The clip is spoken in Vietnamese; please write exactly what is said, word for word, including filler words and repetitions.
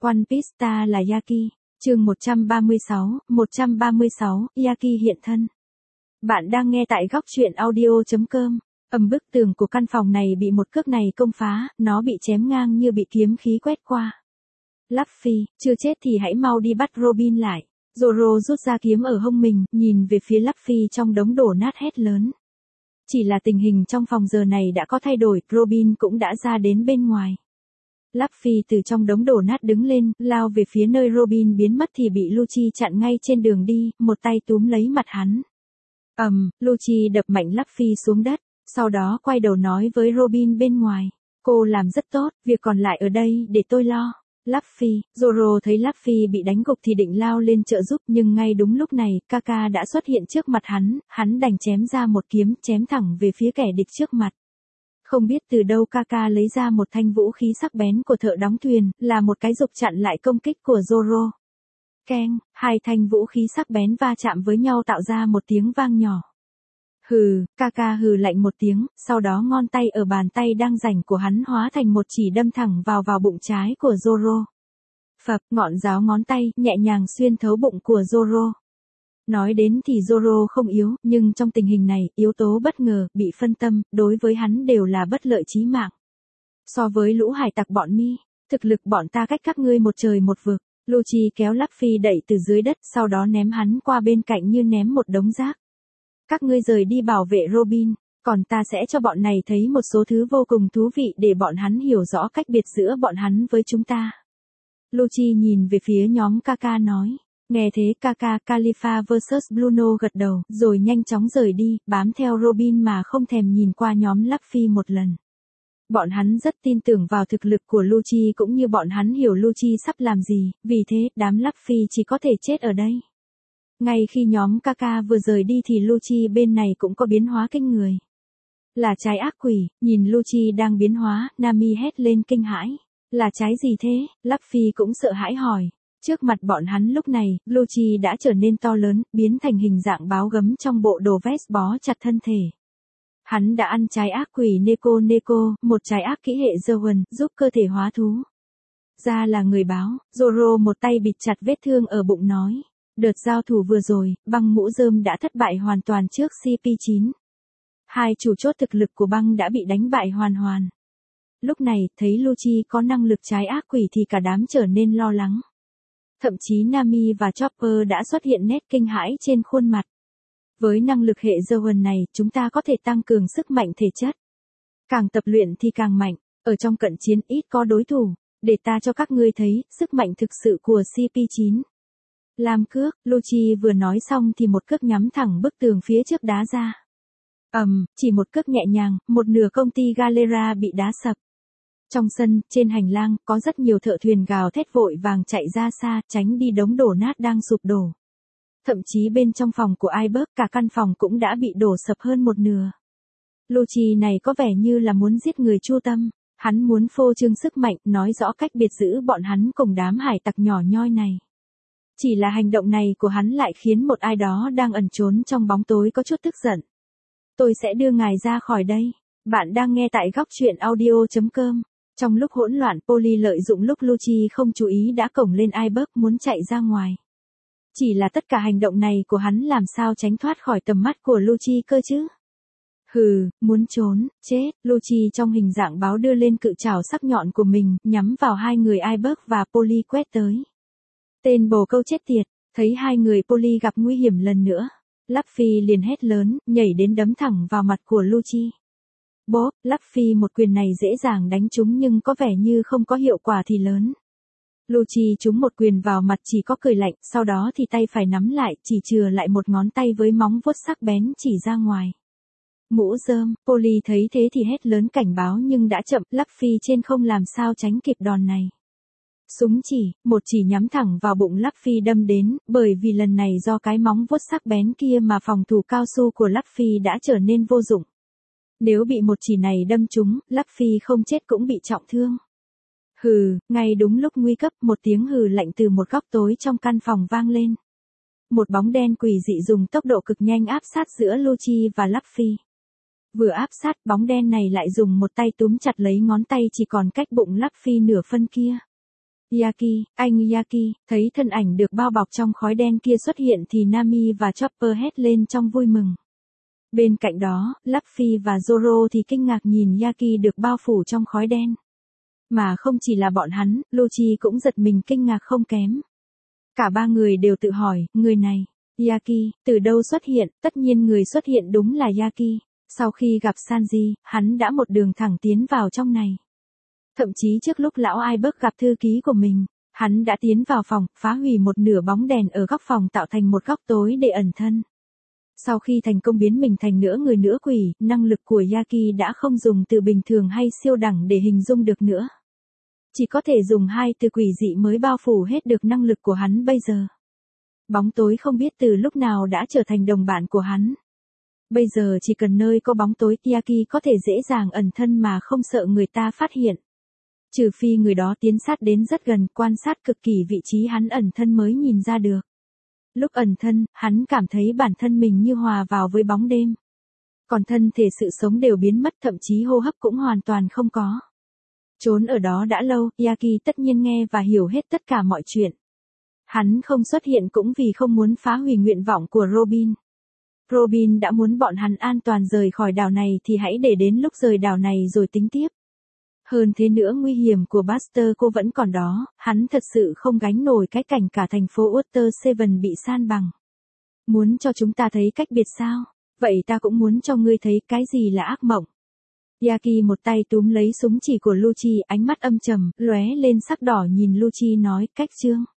One Piece ta là Yaki, chương một trăm ba mươi sáu, một trăm ba mươi sáu, Yaki hiện thân. Bạn đang nghe tại góc truyện audio chấm com. Ầm, bức tường của căn phòng này bị một cước này công phá, nó bị chém ngang như bị kiếm khí quét qua. Luffy, chưa chết thì hãy mau đi bắt Robin lại. Zoro rút ra kiếm ở hông mình, nhìn về phía Luffy trong đống đổ nát hét lớn. Chỉ là tình hình trong phòng giờ này đã có thay đổi, Robin cũng đã ra đến bên ngoài. Luffy từ trong đống đổ nát đứng lên, lao về phía nơi Robin biến mất thì bị Lucci chặn ngay trên đường đi, một tay túm lấy mặt hắn. Ầm, um, Lucci đập mạnh Luffy xuống đất, sau đó quay đầu nói với Robin bên ngoài. Cô làm rất tốt, việc còn lại ở đây để tôi lo. Luffy, Zoro thấy Luffy bị đánh gục thì định lao lên trợ giúp, nhưng ngay đúng lúc này, Kaka đã xuất hiện trước mặt hắn, hắn đành chém ra một kiếm, chém thẳng về phía kẻ địch trước mặt. Không biết từ đâu Kaka lấy ra một thanh vũ khí sắc bén của thợ đóng thuyền, là một cái rục chặn lại công kích của Zoro. Keng, hai thanh vũ khí sắc bén va chạm với nhau tạo ra một tiếng vang nhỏ. Hừ, Kaka hừ lạnh một tiếng, sau đó ngón tay ở bàn tay đang rảnh của hắn hóa thành một chỉ đâm thẳng vào vào bụng trái của Zoro. Phập, ngọn giáo ngón tay nhẹ nhàng xuyên thấu bụng của Zoro. Nói đến thì Zoro không yếu, nhưng trong tình hình này, yếu tố bất ngờ, bị phân tâm, đối với hắn đều là bất lợi chí mạng. So với lũ hải tặc bọn mi, thực lực bọn ta cách các ngươi một trời một vực. Lucci kéo Luffy đẩy từ dưới đất, sau đó ném hắn qua bên cạnh như ném một đống rác. Các ngươi rời đi bảo vệ Robin, còn ta sẽ cho bọn này thấy một số thứ vô cùng thú vị để bọn hắn hiểu rõ cách biệt giữa bọn hắn với chúng ta. Lucci nhìn về phía nhóm Kaka nói. Nghe thế Kaka Khalifa versus Bluno gật đầu, rồi nhanh chóng rời đi, bám theo Robin mà không thèm nhìn qua nhóm Luffy một lần. Bọn hắn rất tin tưởng vào thực lực của Lucci cũng như bọn hắn hiểu Lucci sắp làm gì, vì thế đám Luffy chỉ có thể chết ở đây. Ngay khi nhóm Kaka vừa rời đi thì Lucci bên này cũng có biến hóa kinh người. Là trái ác quỷ, nhìn Lucci đang biến hóa, Nami hét lên kinh hãi. Là trái gì thế? Luffy cũng sợ hãi hỏi. Trước mặt bọn hắn lúc này, Lucci đã trở nên to lớn, biến thành hình dạng báo gấm trong bộ đồ vest bó chặt thân thể. Hắn đã ăn trái ác quỷ Neko Neko, một trái ác kỹ hệ Zoan, giúp cơ thể hóa thú. Ra là người báo, Zoro một tay bịt chặt vết thương ở bụng nói. Đợt giao thủ vừa rồi, băng mũ rơm đã thất bại hoàn toàn trước C P chín. Hai chủ chốt thực lực của băng đã bị đánh bại hoàn hoàn. Lúc này, thấy Lucci có năng lực trái ác quỷ thì cả đám trở nên lo lắng. Thậm chí Nami và Chopper đã xuất hiện nét kinh hãi trên khuôn mặt. Với năng lực hệ Zoan này, chúng ta có thể tăng cường sức mạnh thể chất. Càng tập luyện thì càng mạnh, ở trong cận chiến ít có đối thủ, để ta cho các ngươi thấy, sức mạnh thực sự của C P chín. Làm cước, Lucci vừa nói xong thì một cước nhắm thẳng bức tường phía trước đá ra. Ầm, um, chỉ một cước nhẹ nhàng, một nửa công ty Galera bị đá sập. Trong sân, trên hành lang, có rất nhiều thợ thuyền gào thét vội vàng chạy ra xa, tránh đi đống đổ nát đang sụp đổ. Thậm chí bên trong phòng của Iceberg, cả căn phòng cũng đã bị đổ sập hơn một nửa. Lucci này có vẻ như là muốn giết người chu tâm, hắn muốn phô trương sức mạnh, nói rõ cách biệt giữ bọn hắn cùng đám hải tặc nhỏ nhoi này. Chỉ là hành động này của hắn lại khiến một ai đó đang ẩn trốn trong bóng tối có chút tức giận. Tôi sẽ đưa ngài ra khỏi đây. Bạn đang nghe tại góc truyện audio chấm com. Trong lúc hỗn loạn, Polly lợi dụng lúc Lucci không chú ý đã cổng lên Iceberg muốn chạy ra ngoài. Chỉ là tất cả hành động này của hắn làm sao tránh thoát khỏi tầm mắt của Lucci cơ chứ? Hừ, muốn trốn, chết. Lucci trong hình dạng báo đưa lên cự trảo sắc nhọn của mình, nhắm vào hai người Iceberg và Polly quét tới. Tên bồ câu chết tiệt, thấy hai người Polly gặp nguy hiểm lần nữa. Luffy liền hét lớn, nhảy đến đấm thẳng vào mặt của Lucci. Bốp, Luffy một quyền này dễ dàng đánh trúng nhưng có vẻ như không có hiệu quả thì lớn. Lucci trúng một quyền vào mặt chỉ có cười lạnh, sau đó thì tay phải nắm lại, chỉ chừa lại một ngón tay với móng vuốt sắc bén chỉ ra ngoài. Mũ rơm, Polly thấy thế thì hét lớn cảnh báo nhưng đã chậm, Luffy trên không làm sao tránh kịp đòn này. Súng chỉ, một chỉ nhắm thẳng vào bụng Luffy đâm đến, bởi vì lần này do cái móng vuốt sắc bén kia mà phòng thủ cao su của Luffy đã trở nên vô dụng. Nếu bị một chỉ này đâm trúng, Luffy không chết cũng bị trọng thương. Hừ, ngay đúng lúc nguy cấp, một tiếng hừ lạnh từ một góc tối trong căn phòng vang lên. Một bóng đen quỷ dị dùng tốc độ cực nhanh áp sát giữa Lucci và Luffy. Vừa áp sát, bóng đen này lại dùng một tay túm chặt lấy ngón tay chỉ còn cách bụng Luffy nửa phân kia. Yaki, anh Yaki, thấy thân ảnh được bao bọc trong khói đen kia xuất hiện thì Nami và Chopper hét lên trong vui mừng. Bên cạnh đó, Luffy và Zoro thì kinh ngạc nhìn Yaki được bao phủ trong khói đen. Mà không chỉ là bọn hắn, Luffy cũng giật mình kinh ngạc không kém. Cả ba người đều tự hỏi, người này, Yaki, từ đâu xuất hiện, tất nhiên người xuất hiện đúng là Yaki. Sau khi gặp Sanji, hắn đã một đường thẳng tiến vào trong này. Thậm chí trước lúc lão Iceberg gặp thư ký của mình, hắn đã tiến vào phòng, phá hủy một nửa bóng đèn ở góc phòng tạo thành một góc tối để ẩn thân. Sau khi thành công biến mình thành nửa người nửa quỷ, năng lực của Yaki đã không dùng từ bình thường hay siêu đẳng để hình dung được nữa. Chỉ có thể dùng hai từ quỷ dị mới bao phủ hết được năng lực của hắn bây giờ. Bóng tối không biết từ lúc nào đã trở thành đồng bạn của hắn. Bây giờ chỉ cần nơi có bóng tối, Yaki có thể dễ dàng ẩn thân mà không sợ người ta phát hiện. Trừ phi người đó tiến sát đến rất gần, quan sát cực kỳ vị trí hắn ẩn thân mới nhìn ra được. Lúc ẩn thân, hắn cảm thấy bản thân mình như hòa vào với bóng đêm. Còn thân thể sự sống đều biến mất, thậm chí hô hấp cũng hoàn toàn không có. Trốn ở đó đã lâu, Yaki tất nhiên nghe và hiểu hết tất cả mọi chuyện. Hắn không xuất hiện cũng vì không muốn phá hủy nguyện vọng của Robin. Robin đã muốn bọn hắn an toàn rời khỏi đảo này thì hãy để đến lúc rời đảo này rồi tính tiếp. Hơn thế nữa nguy hiểm của Buster cô vẫn còn đó, hắn thật sự không gánh nổi cái cảnh cả thành phố Water Seven bị san bằng. Muốn cho chúng ta thấy cách biệt sao? Vậy ta cũng muốn cho ngươi thấy cái gì là ác mộng. Yaki một tay túm lấy súng chỉ của Lucci, ánh mắt âm trầm, lóe lên sắc đỏ nhìn Lucci nói, cách chương.